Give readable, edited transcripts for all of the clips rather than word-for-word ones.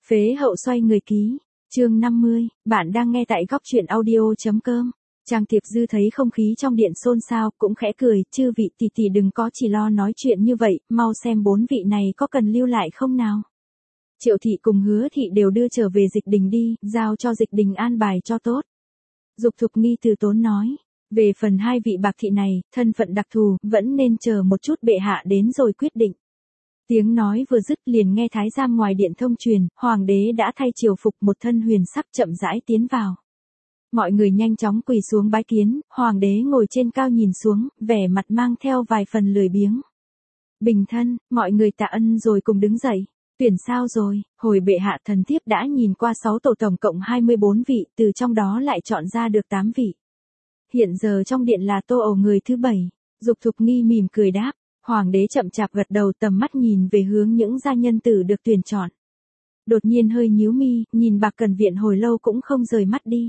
Phế hậu xoay người ký, chương 50, bạn đang nghe tại góc truyện audio.com. Trang Tiệp Dư thấy không khí trong điện xôn xao, cũng khẽ cười, chư vị tỷ tỷ đừng có chỉ lo nói chuyện như vậy, mau xem 4 vị này có cần lưu lại không nào. Triệu thị cùng Hứa thị đều đưa trở về Dịch Đình đi, giao cho Dịch Đình an bài cho tốt. Dục Thục Nghi từ tốn nói, về phần 2 vị bạc thị này, thân phận đặc thù, vẫn nên chờ một chút bệ hạ đến rồi quyết định. Tiếng nói vừa dứt liền nghe thái giám ngoài điện thông truyền, hoàng đế đã thay triều phục một thân huyền sắc chậm rãi tiến vào. Mọi người nhanh chóng quỳ xuống bái kiến, hoàng đế ngồi trên cao nhìn xuống, vẻ mặt mang theo vài phần lười biếng. Bình thân, mọi người tạ ân rồi cùng đứng dậy. Tuyển sao rồi, hồi bệ hạ thần thiếp đã nhìn qua 6 tổ tổng cộng 24 vị, từ trong đó lại chọn ra được 8 vị. Hiện giờ trong điện là Tô Ẩu người thứ 7, Dục Thục Nghi mỉm cười đáp. Hoàng đế chậm chạp gật đầu, tầm mắt nhìn về hướng những gia nhân tử được tuyển chọn. Đột nhiên hơi nhíu mi, nhìn Bạc Cẩn Viện hồi lâu cũng không rời mắt đi.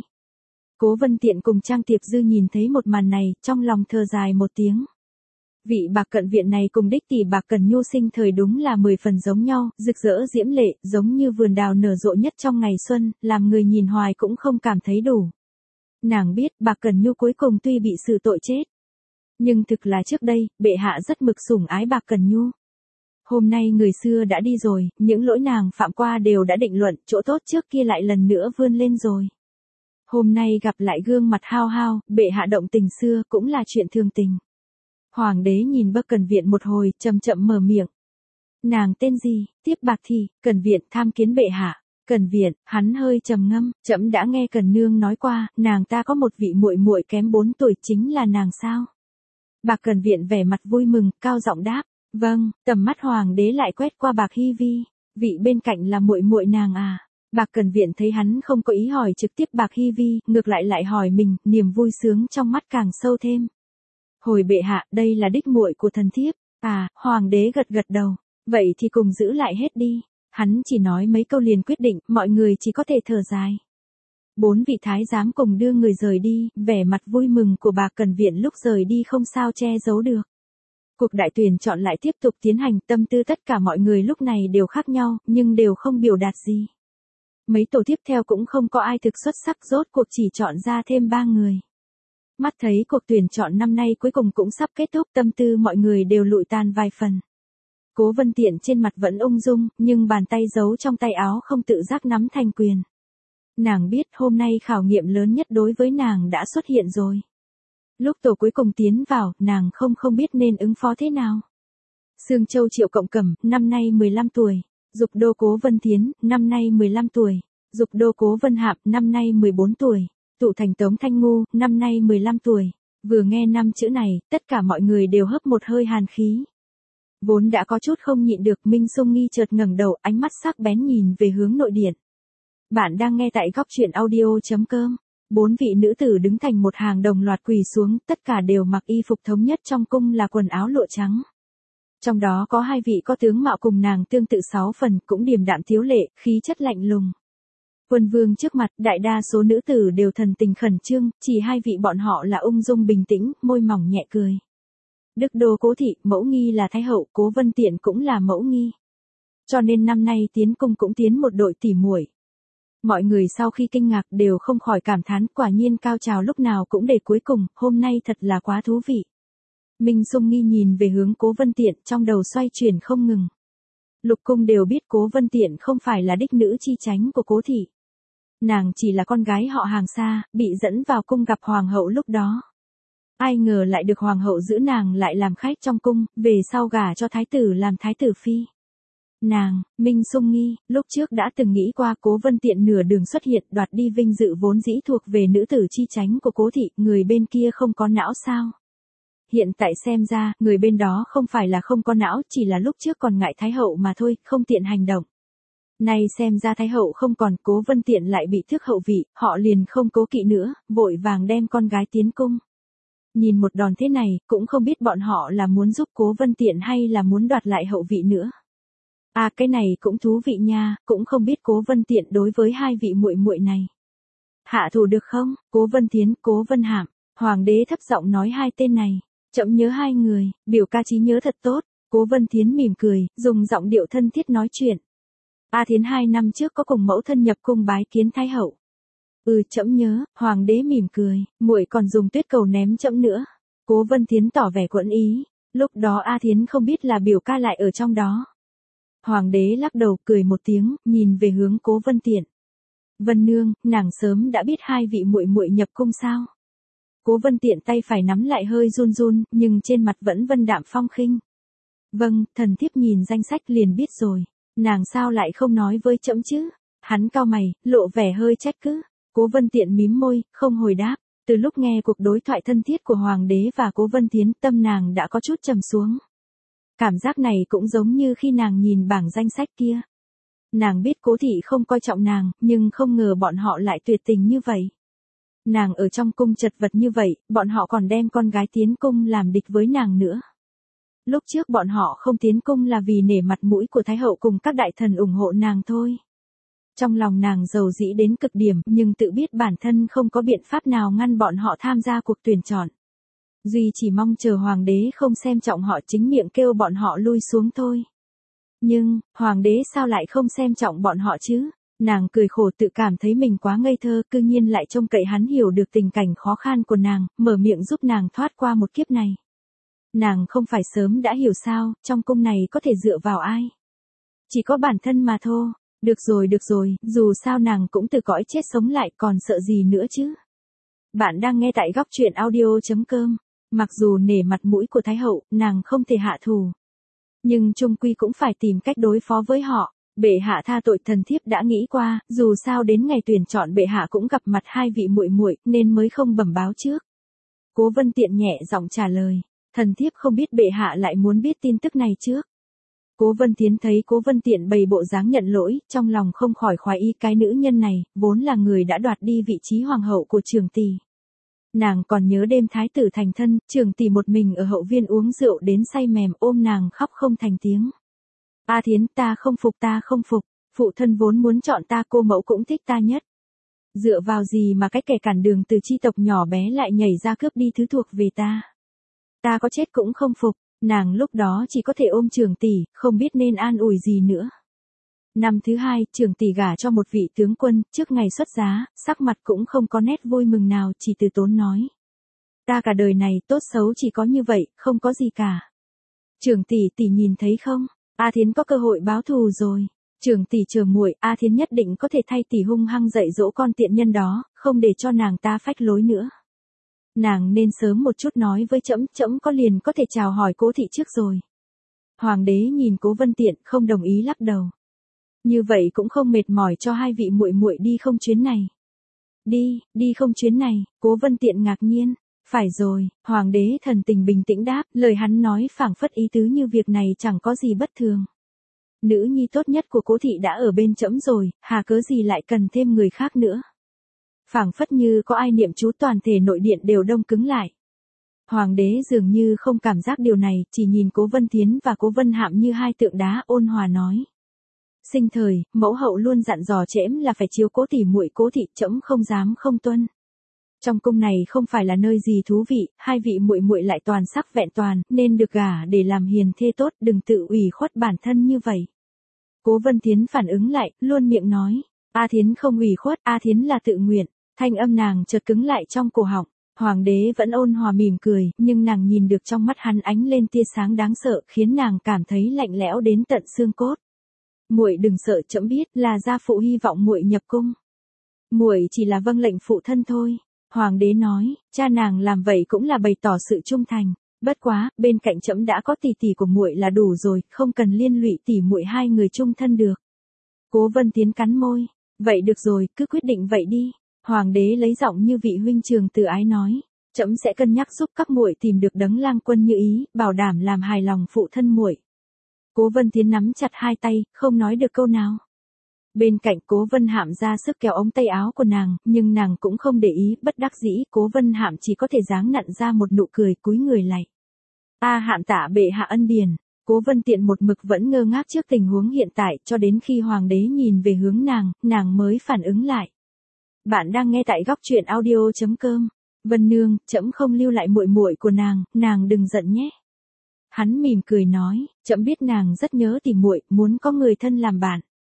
Cố Vân Tiện cùng Trang Tiệp Dư nhìn thấy một màn này, trong lòng thở dài một tiếng. Vị Bạc Cận Viện này cùng đích tỷ Bạc Cẩn Nhu sinh thời đúng là 10 phần giống nhau, rực rỡ diễm lệ, giống như vườn đào nở rộ nhất trong ngày xuân, làm người nhìn hoài cũng không cảm thấy đủ. Nàng biết Bạc Cẩn Nhu cuối cùng tuy bị xử tội chết, nhưng thực là trước đây, bệ hạ rất mực sủng ái Bạc Cẩn Nhu. Hôm nay người xưa đã đi rồi, những lỗi nàng phạm qua đều đã định luận, chỗ tốt trước kia lại lần nữa vươn lên rồi. Hôm nay gặp lại gương mặt hao hao, bệ hạ động tình xưa cũng là chuyện thường tình. Hoàng đế nhìn Bạc Cẩn Viện một hồi, chậm chậm mở miệng. Nàng tên gì? Tiếp Bạc Thị. Cẩn Viện tham kiến bệ hạ. Cẩn Viện, hắn hơi trầm ngâm, trẫm đã nghe Cẩn nương nói qua, nàng ta có một vị muội muội kém 4 tuổi, chính là nàng sao? Bạc Cẩn Viện vẻ mặt vui mừng, cao giọng đáp, vâng. Tầm mắt hoàng đế lại quét qua Bạc Hy Vi, vị bên cạnh là muội muội nàng à? Bạc Cẩn Viện thấy hắn không có ý hỏi trực tiếp Bạc Hy Vi, ngược lại hỏi mình, niềm vui sướng trong mắt càng sâu thêm. Hồi bệ hạ, đây là đích muội của thần thiếp. À, hoàng đế gật gật đầu, vậy thì cùng giữ lại hết đi. Hắn chỉ nói mấy câu liền quyết định, mọi người chỉ có thể thở dài. 4 vị thái giám cùng đưa người rời đi, vẻ mặt vui mừng của Bạc Cẩn Viện lúc rời đi không sao che giấu được. Cuộc đại tuyển chọn lại tiếp tục tiến hành, tâm tư tất cả mọi người lúc này đều khác nhau, nhưng đều không biểu đạt gì. Mấy tổ tiếp theo cũng không có ai thực xuất sắc, rốt cuộc chỉ chọn ra thêm 3 người. Mắt thấy cuộc tuyển chọn năm nay cuối cùng cũng sắp kết thúc, tâm tư mọi người đều lụi tan vài phần. Cố Vân Tiện trên mặt vẫn ung dung, nhưng bàn tay giấu trong tay áo không tự giác nắm thành quyền. Nàng biết hôm nay khảo nghiệm lớn nhất đối với nàng đã xuất hiện rồi. Lúc tổ cuối cùng tiến vào, nàng không biết nên ứng phó thế nào. Sương Châu Triệu Cộng Cẩm, năm nay 15 tuổi. Dục Đô Cố Vân Thiến, năm nay 15 tuổi. Dục Đô Cố Vân Hạp, năm nay 14 tuổi. Tụ Thành Tống Thanh Ngu, năm nay 15 tuổi. Vừa nghe 5 chữ này, tất cả mọi người đều hấp một hơi hàn khí. Vốn đã có chút không nhịn được, Minh Sung Nghi chợt ngẩng đầu, ánh mắt sắc bén nhìn về hướng nội điện. Bạn đang nghe tại góc truyện audio.com. 4 vị nữ tử đứng thành một hàng đồng loạt quỳ xuống, tất cả đều mặc y phục thống nhất trong cung là quần áo lụa trắng. Trong đó có 2 vị có tướng mạo cùng nàng tương tự 6 phần, cũng điềm đạm tiếu lệ, khí chất lạnh lùng. Quân vương trước mặt, đại đa số nữ tử đều thần tình khẩn trương, chỉ 2 vị bọn họ là ung dung bình tĩnh, môi mỏng nhẹ cười. Đức Đô Cố Thị, mẫu nghi là thái hậu, Cố Vân Tiện cũng là mẫu nghi. Cho nên năm nay tiến cung cũng tiến một đội tỉ muội. Mọi người sau khi kinh ngạc đều không khỏi cảm thán, quả nhiên cao trào lúc nào cũng để cuối cùng, hôm nay thật là quá thú vị. Minh Sung Nghi nhìn về hướng Cố Vân Tiện, trong đầu xoay chuyển không ngừng. Lục cung đều biết Cố Vân Tiện không phải là đích nữ chi chánh của Cố Thị. Nàng chỉ là con gái họ hàng xa, bị dẫn vào cung gặp hoàng hậu lúc đó. Ai ngờ lại được hoàng hậu giữ nàng lại làm khách trong cung, về sau gả cho thái tử làm thái tử phi. Nàng, Minh Sung Nghi, lúc trước đã từng nghĩ qua Cố Vân Tiện nửa đường xuất hiện đoạt đi vinh dự vốn dĩ thuộc về nữ tử chi chánh của Cố Thị, người bên kia không có não sao? Hiện tại xem ra, người bên đó không phải là không có não, chỉ là lúc trước còn ngại thái hậu mà thôi, không tiện hành động. Nay xem ra thái hậu không còn, Cố Vân Tiện lại bị tước hậu vị, họ liền không cố kỵ nữa, vội vàng đem con gái tiến cung. Nhìn một đòn thế này, cũng không biết bọn họ là muốn giúp Cố Vân Tiện hay là muốn đoạt lại hậu vị nữa. À, cái này cũng thú vị nha, cũng không biết Cố Vân Tiện đối với 2 vị muội muội này hạ thủ được không? Cố Vân Thiến, Cố Vân Hạm. Hoàng đế thấp giọng nói 2 tên này. Trẫm nhớ 2 người, biểu ca trí nhớ thật tốt. Cố Vân Thiến mỉm cười, dùng giọng điệu thân thiết nói chuyện. A Thiến 2 năm trước có cùng mẫu thân nhập cung bái kiến Thái hậu. Trẫm nhớ, hoàng đế mỉm cười, muội còn dùng tuyết cầu ném trẫm nữa. Cố Vân Thiến tỏ vẻ quẫn ý, lúc đó A Thiến không biết là biểu ca lại ở trong đó. Hoàng đế lắc đầu cười một tiếng, nhìn về hướng Cố Vân Tiện. Vân nương, nàng sớm đã biết hai vị muội muội nhập cung sao? Cố Vân Tiện tay phải nắm lại hơi run run, nhưng trên mặt vẫn vân đạm phong khinh. Vâng, thần thiếp nhìn danh sách liền biết rồi. Nàng sao lại không nói với trẫm chứ? Hắn cau mày, lộ vẻ hơi trách cứ. Cố Vân Tiện mím môi, không hồi đáp. Từ lúc nghe cuộc đối thoại thân thiết của Hoàng đế và Cố Vân Thiến, tâm nàng đã có chút trầm xuống. Cảm giác này cũng giống như khi nàng nhìn bảng danh sách kia. Nàng biết Cố thị không coi trọng nàng, nhưng không ngờ bọn họ lại tuyệt tình như vậy. Nàng ở trong cung chật vật như vậy, bọn họ còn đem con gái tiến cung làm địch với nàng nữa. Lúc trước bọn họ không tiến cung là vì nể mặt mũi của Thái hậu cùng các đại thần ủng hộ nàng thôi. Trong lòng nàng giàu dĩ đến cực điểm, nhưng tự biết bản thân không có biện pháp nào ngăn bọn họ tham gia cuộc tuyển chọn. Duy chỉ mong chờ hoàng đế không xem trọng họ, chính miệng kêu bọn họ lui xuống thôi. Nhưng, hoàng đế sao lại không xem trọng bọn họ chứ? Nàng cười khổ, tự cảm thấy mình quá ngây thơ, cư nhiên lại trông cậy hắn hiểu được tình cảnh khó khăn của nàng, mở miệng giúp nàng thoát qua một kiếp này. Nàng không phải sớm đã hiểu sao, trong cung này có thể dựa vào ai? Chỉ có bản thân mà thôi. Được rồi, dù sao nàng cũng từ cõi chết sống lại, còn sợ gì nữa chứ? Bạn đang nghe tại góc truyện audio.com. Mặc dù nể mặt mũi của Thái hậu, nàng không thể hạ thù. Nhưng chung quy cũng phải tìm cách đối phó với họ. Bệ hạ tha tội, thần thiếp đã nghĩ qua, dù sao đến ngày tuyển chọn bệ hạ cũng gặp mặt hai vị muội muội, nên mới không bẩm báo trước. Cố Vân Tiện nhẹ giọng trả lời, thần thiếp không biết bệ hạ lại muốn biết tin tức này trước. Cố Vân Thiến thấy Cố Vân Tiện bày bộ dáng nhận lỗi, trong lòng không khỏi khoái ý, cái nữ nhân này, vốn là người đã đoạt đi vị trí hoàng hậu của Trường tỷ. Nàng còn nhớ đêm thái tử thành thân, Trường tỷ một mình ở hậu viên uống rượu đến say mềm, ôm nàng khóc không thành tiếng. A Thiến, ta không phục, phụ thân vốn muốn chọn ta, cô mẫu cũng thích ta nhất. Dựa vào gì mà cái kẻ cản đường từ chi tộc nhỏ bé lại nhảy ra cướp đi thứ thuộc về ta? Ta có chết cũng không phục. Nàng lúc đó chỉ có thể ôm Trường tỷ, không biết nên an ủi gì nữa. Năm thứ hai, Trường tỷ gả cho một vị tướng quân, trước ngày xuất giá, sắc mặt cũng không có nét vui mừng nào, chỉ từ tốn nói. Ta cả đời này tốt xấu chỉ có như vậy, không có gì cả. Trường tỷ, tỷ nhìn thấy không? A Thiến có cơ hội báo thù rồi. Trường tỷ chờ muội, A Thiến nhất định có thể thay tỷ hung hăng dạy dỗ con tiện nhân đó, không để cho nàng ta phách lối nữa. Nàng nên sớm một chút nói với trẫm, trẫm có liền có thể chào hỏi Cố thị trước rồi. Hoàng đế nhìn Cố Vân Tiện, không đồng ý, lắc đầu. Như vậy cũng không mệt mỏi cho hai vị muội muội đi không chuyến này? Đi không chuyến này? Cố Vân Tiện ngạc nhiên. Phải rồi, hoàng đế thần tình bình tĩnh đáp, lời hắn nói phảng phất ý tứ như việc này chẳng có gì bất thường. Nữ nhi tốt nhất của Cố thị đã ở bên trẫm rồi, hà cớ gì lại cần thêm người khác nữa? Phảng phất như có ai niệm chú, toàn thể nội điện đều đông cứng lại. Hoàng đế dường như không cảm giác điều này, chỉ nhìn Cố Vân Thiến và Cố Vân Hạm như hai tượng đá, ôn hòa nói. Sinh thời, mẫu hậu luôn dặn dò trẫm là phải chiếu cố tỉ muội Cố thị, trẫm không dám không tuân. Trong cung này không phải là nơi gì thú vị, hai vị muội muội lại toàn sắc vẹn toàn, nên được gả để làm hiền thê tốt, đừng tự ủy khuất bản thân như vậy. Cố Vân Thiến phản ứng lại, luôn miệng nói. A Thiến không ủy khuất, A Thiến là tự nguyện. Thanh âm nàng chợt cứng lại trong cổ họng. Hoàng đế vẫn ôn hòa mỉm cười, nhưng nàng nhìn được trong mắt hắn ánh lên tia sáng đáng sợ, khiến nàng cảm thấy lạnh lẽo đến tận xương cốt. Muội đừng sợ, trẫm biết là gia phụ hy vọng muội nhập cung. Muội chỉ là vâng lệnh phụ thân thôi. Hoàng đế nói, cha nàng làm vậy cũng là bày tỏ sự trung thành. Bất quá, bên cạnh trẫm đã có tỷ tỷ của muội là đủ rồi, không cần liên lụy tỷ muội hai người chung thân được. Cố Vân Thiến cắn môi. Vậy được rồi, cứ quyết định vậy đi. Hoàng đế lấy giọng như vị huynh trường từ ái nói, trẫm sẽ cân nhắc giúp các muội tìm được đấng lang quân như ý, bảo đảm làm hài lòng phụ thân muội. Cố Vân Thiến nắm chặt hai tay, không nói được câu nào. Bên cạnh Cố Vân Hạm ra sức kéo ống tay áo của nàng, nhưng nàng cũng không để ý, bất đắc dĩ, Cố Vân Hạm chỉ có thể giáng nặn ra một nụ cười, cúi người lạy. A Hạm tạ bệ hạ ân điển. Cố Vân Tiện một mực vẫn ngơ ngác trước tình huống hiện tại, cho đến khi hoàng đế nhìn về hướng nàng mới phản ứng lại. Bạn đang nghe tại góc truyện audio.com. Vân nương, trẫm không lưu lại muội muội của nàng đừng giận nhé. Hắn mỉm cười nói, trẫm biết nàng rất nhớ tỷ muội, muốn có người thân làm bạn.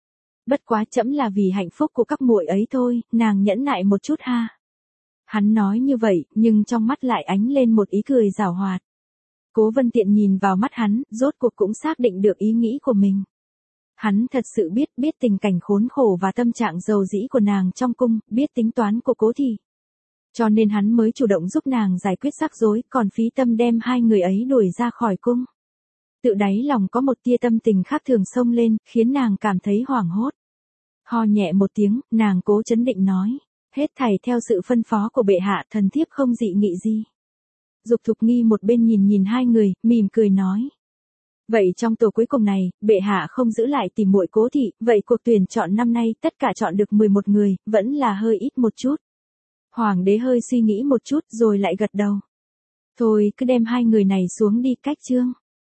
Bất quá trẫm là vì hạnh phúc của các muội ấy thôi, nàng nhẫn nại một chút ha. Hắn nói như vậy, nhưng trong mắt lại ánh lên một ý cười giảo hoạt. Cố Vân Tiện nhìn vào mắt hắn, rốt cuộc cũng xác định được ý nghĩ của mình. Hắn thật sự biết tình cảnh khốn khổ và tâm trạng dầu dĩ của nàng trong cung, biết tính toán của Cố Thị. Cho nên hắn mới chủ động giúp nàng giải quyết rắc rối, còn phí tâm đem hai người ấy đuổi ra khỏi cung. Tự đáy lòng có một tia tâm tình khác thường xông lên, khiến nàng cảm thấy hoảng hốt. Ho nhẹ một tiếng, nàng cố trấn định nói. Hết thảy theo sự phân phó của bệ hạ, thần thiếp không dị nghị gì. Dục Thục Nghi một bên nhìn hai người, mỉm cười nói. Vậy trong tổ cuối cùng này, bệ hạ không giữ lại tìm muội Cố Thị, vậy cuộc tuyển chọn năm nay tất cả chọn được 11 người, vẫn là hơi ít một chút. Hoàng đế hơi suy nghĩ một chút rồi lại gật đầu. Thôi cứ đem hai người này xuống đi, cách chương.